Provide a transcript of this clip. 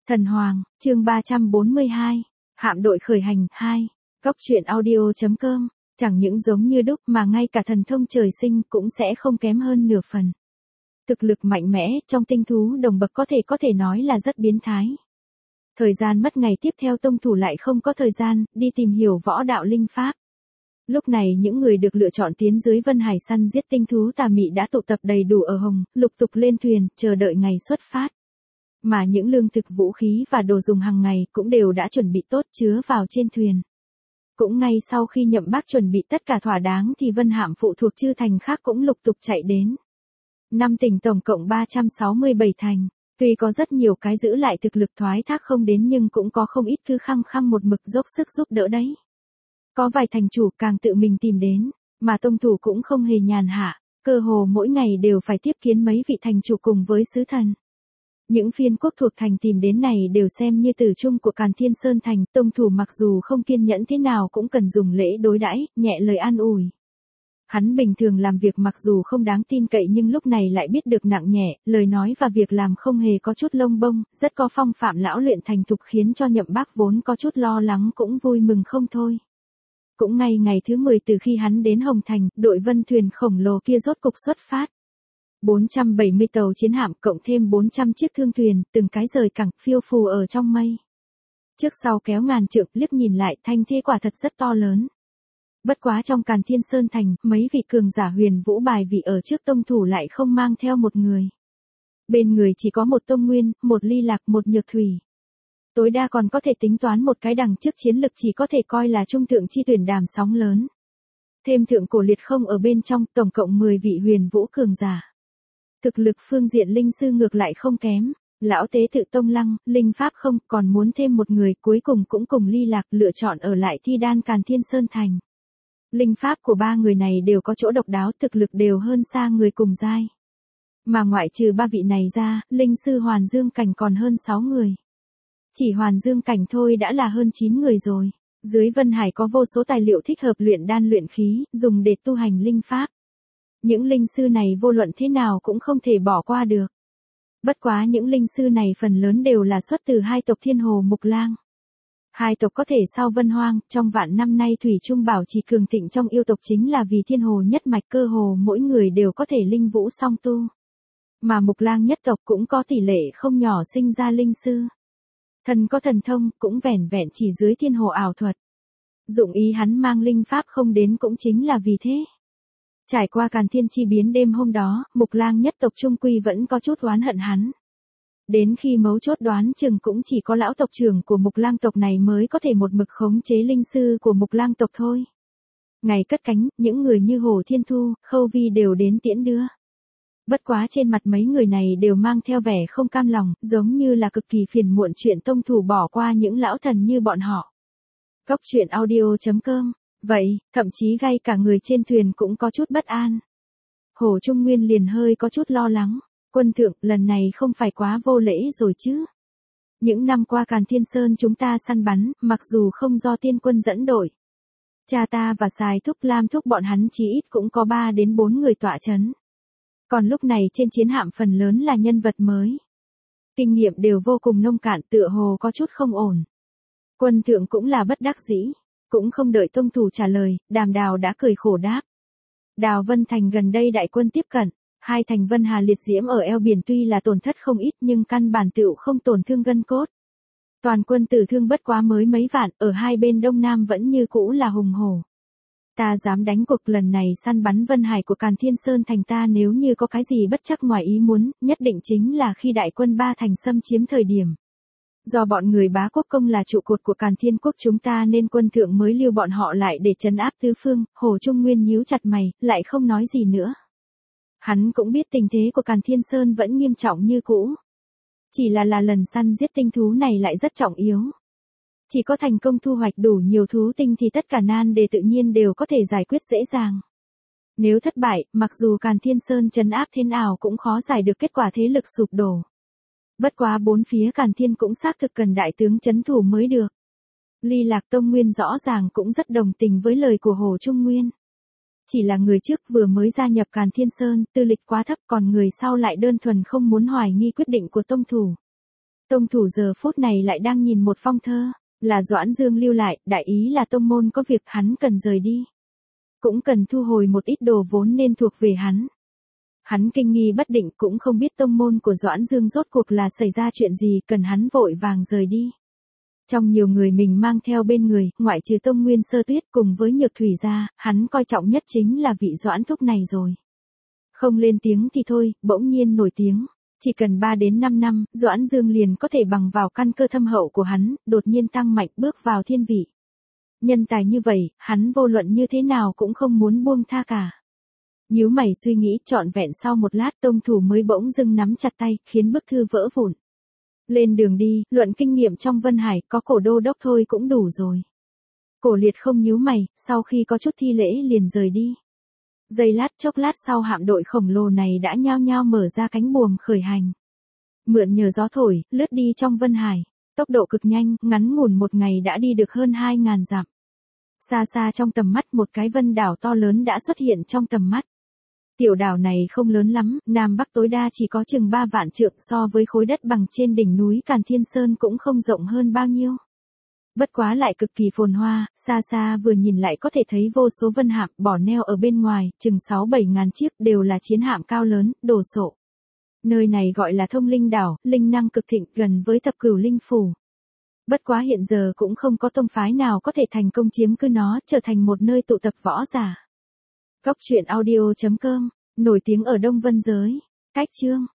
Thần Hoàng, chương 342, hạm đội khởi hành, 2, Cóc truyện audio.com, chẳng những giống như đúc mà ngay cả thần thông trời sinh cũng sẽ không kém hơn nửa phần. Thực lực mạnh mẽ trong tinh thú đồng bậc có thể nói là rất biến thái. Thời gian mất ngày tiếp theo tông thủ lại không có thời gian đi tìm hiểu võ đạo linh pháp. Lúc này những người được lựa chọn tiến dưới Vân Hải săn giết tinh thú tà mị đã tụ tập đầy đủ ở Hồng, lục tục lên thuyền, chờ đợi ngày xuất phát. Mà những lương thực vũ khí và đồ dùng hàng ngày cũng đều đã chuẩn bị tốt chứa vào trên thuyền. Cũng ngay sau khi Nhậm Bác chuẩn bị tất cả thỏa đáng thì Vân Hạm phụ thuộc chư thành khác cũng lục tục chạy đến. 5 tỉnh tổng cộng 367 thành, tuy có rất nhiều cái giữ lại thực lực thoái thác không đến nhưng cũng có không ít cứ khăng khăng một mực dốc sức giúp đỡ đấy. Có vài thành chủ càng tự mình tìm đến, mà tông thủ cũng không hề nhàn hạ, cơ hồ mỗi ngày đều phải tiếp kiến mấy vị thành chủ cùng với sứ thần. Những phiên quốc thuộc thành tìm đến này đều xem như tử chung của Càn Thiên Sơn thành, tông thủ mặc dù không kiên nhẫn thế nào cũng cần dùng lễ đối đãi, nhẹ lời an ủi. Hắn bình thường làm việc mặc dù không đáng tin cậy nhưng lúc này lại biết được nặng nhẹ, lời nói và việc làm không hề có chút lông bông, rất có phong phạm lão luyện thành thục khiến cho Nhậm Bác vốn có chút lo lắng cũng vui mừng không thôi. Cũng ngay ngày thứ 10 từ khi hắn đến Hồng Thành, đội vân thuyền khổng lồ kia rốt cục xuất phát. 470 tàu chiến hạm cộng thêm 400 chiếc thương thuyền, từng cái rời cảng phiêu phù ở trong mây. Trước sau kéo ngàn trượng, liếc nhìn lại thanh thế quả thật rất to lớn. Bất quá trong Càn Thiên Sơn thành, mấy vị cường giả huyền vũ bài vị ở trước tông thủ lại không mang theo một người. Bên người chỉ có một Tông Nguyên, một Ly Lạc, một Nhược Thủy. Tối đa còn có thể tính toán một cái đằng trước chiến lực chỉ có thể coi là trung thượng chi tuyển đàm sóng lớn. Thêm thượng cổ liệt không ở bên trong, tổng cộng 10 vị huyền vũ cường giả. Thực lực phương diện linh sư ngược lại không kém, lão tế tự Tông Lăng, linh pháp không, còn muốn thêm một người, cuối cùng cũng cùng Ly Lạc lựa chọn ở lại Thi Đan Càn Thiên Sơn thành. Linh pháp của ba người này đều có chỗ độc đáo, thực lực đều hơn xa người cùng giai. Mà ngoại trừ ba vị này ra, linh sư Hoàn Dương Cảnh còn hơn 6 người. Chỉ Hoàn Dương Cảnh thôi đã là hơn 9 người rồi. Dưới Vân Hải có vô số tài liệu thích hợp luyện đan luyện khí, dùng để tu hành linh pháp. Những linh sư này vô luận thế nào cũng không thể bỏ qua được. Bất quá những linh sư này phần lớn đều là xuất từ hai tộc Thiên Hồ Mục Lang. Hai tộc có thể sau Vân Hoang, trong vạn năm nay thủy chung bảo trì cường thịnh trong yêu tộc chính là vì Thiên Hồ nhất mạch cơ hồ mỗi người đều có thể linh vũ song tu. Mà Mục Lang nhất tộc cũng có tỷ lệ không nhỏ sinh ra linh sư. Thần có thần thông, cũng vẻn vẹn chỉ dưới Thiên Hồ ảo thuật. Dụng ý hắn mang linh pháp không đến cũng chính là vì thế. Trải qua Càn Thiên chi biến đêm hôm đó, Mục Lang nhất tộc trung quy vẫn có chút oán hận hắn. Đến khi mấu chốt đoán chừng cũng chỉ có lão tộc trưởng của Mục Lang tộc này mới có thể một mực khống chế linh sư của Mục Lang tộc thôi. Ngày cất cánh, những người như Hồ Thiên Thu, Khâu Vi đều đến tiễn đưa. Bất quá trên mặt mấy người này đều mang theo vẻ không cam lòng, giống như là cực kỳ phiền muộn chuyện tông thủ bỏ qua những lão thần như bọn họ. Cóc truyện audio.com. Vậy, thậm chí ngay cả người trên thuyền cũng có chút bất an. Hồ Trung Nguyên liền hơi có chút lo lắng. Quân thượng, lần này không phải quá vô lễ rồi chứ. Những năm qua Càn Thiên Sơn chúng ta săn bắn, mặc dù không do tiên quân dẫn đội. Cha ta và Sài Thúc Lam Thúc bọn hắn chí ít cũng có 3 đến 4 người tọa chấn. Còn lúc này trên chiến hạm phần lớn là nhân vật mới. Kinh nghiệm đều vô cùng nông cạn, tựa hồ có chút không ổn. Quân thượng cũng là bất đắc dĩ. Cũng không đợi tông thủ trả lời, Đàm Đào đã cười khổ đáp. Đào Vân Thành gần đây đại quân tiếp cận, hai thành Vân Hà liệt diễm ở eo biển tuy là tổn thất không ít nhưng căn bản tựu không tổn thương gân cốt. Toàn quân tử thương bất quá mới mấy vạn, ở hai bên đông nam vẫn như cũ là hùng hổ. Ta dám đánh cuộc lần này săn bắn Vân Hải của Càn Thiên Sơn thành ta nếu như có cái gì bất chắc ngoài ý muốn, nhất định chính là khi đại quân ba thành xâm chiếm thời điểm. Do bọn người Bá Quốc Công là trụ cột của Càn Thiên Quốc chúng ta nên quân thượng mới lưu bọn họ lại để trấn áp tứ phương, Hồ Trung Nguyên nhíu chặt mày, lại không nói gì nữa. Hắn cũng biết tình thế của Càn Thiên Sơn vẫn nghiêm trọng như cũ. Chỉ là lần săn giết tinh thú này lại rất trọng yếu. Chỉ có thành công thu hoạch đủ nhiều thú tinh thì tất cả nan đề tự nhiên đều có thể giải quyết dễ dàng. Nếu thất bại, mặc dù Càn Thiên Sơn trấn áp thế nào cũng khó giải được kết quả thế lực sụp đổ. Bất quá bốn phía Càn Thiên cũng xác thực cần đại tướng trấn thủ mới được. Ly Lạc Tông Nguyên rõ ràng cũng rất đồng tình với lời của Hồ Trung Nguyên. Chỉ là người trước vừa mới gia nhập Càn Thiên Sơn, tư lịch quá thấp còn người sau lại đơn thuần không muốn hoài nghi quyết định của tông thủ. Tông thủ giờ phút này lại đang nhìn một phong thơ, là Doãn Dương lưu lại, đại ý là tông môn có việc hắn cần rời đi. Cũng cần thu hồi một ít đồ vốn nên thuộc về hắn. Hắn kinh nghi bất định cũng không biết tông môn của Doãn Dương rốt cuộc là xảy ra chuyện gì cần hắn vội vàng rời đi. Trong nhiều người mình mang theo bên người, ngoại trừ Tông Nguyên Sơ Tuyết cùng với Nhược Thủy ra, hắn coi trọng nhất chính là vị Doãn thúc này rồi. Không lên tiếng thì thôi, bỗng nhiên nổi tiếng. Chỉ cần 3 đến 5 năm, Doãn Dương liền có thể bằng vào căn cơ thâm hậu của hắn, đột nhiên tăng mạnh bước vào thiên vị. Nhân tài như vậy, hắn vô luận như thế nào cũng không muốn buông tha cả. Nhíu mày suy nghĩ trọn vẹn sau một lát tông thủ mới bỗng dưng nắm chặt tay, khiến bức thư vỡ vụn. Lên đường đi, luận kinh nghiệm trong Vân Hải, có cổ đô đốc thôi cũng đủ rồi. Cổ liệt không nhíu mày, sau khi có chút thi lễ liền rời đi. Giây lát chốc lát sau hạm đội khổng lồ này đã nhao nhao mở ra cánh buồm khởi hành. Mượn nhờ gió thổi, lướt đi trong Vân Hải. Tốc độ cực nhanh, ngắn ngủn một ngày đã đi được hơn 2.000 dặm. Xa xa trong tầm mắt một cái vân đảo to lớn đã xuất hiện trong tầm mắt. Tiểu đảo này không lớn lắm, Nam Bắc tối đa chỉ có chừng 3 vạn trượng so với khối đất bằng trên đỉnh núi Càn Thiên Sơn cũng không rộng hơn bao nhiêu. Bất quá lại cực kỳ phồn hoa, xa xa vừa nhìn lại có thể thấy vô số vân hạm bỏ neo ở bên ngoài, chừng 6-7 ngàn chiếc đều là chiến hạm cao lớn, đồ sộ. Nơi này gọi là Thông Linh Đảo, linh năng cực thịnh gần với Thập Cửu Linh Phủ. Bất quá hiện giờ cũng không có tông phái nào có thể thành công chiếm cứ nó, trở thành một nơi tụ tập võ giả. Góc truyện audio.com, nổi tiếng ở Đông Vân giới. Cách chương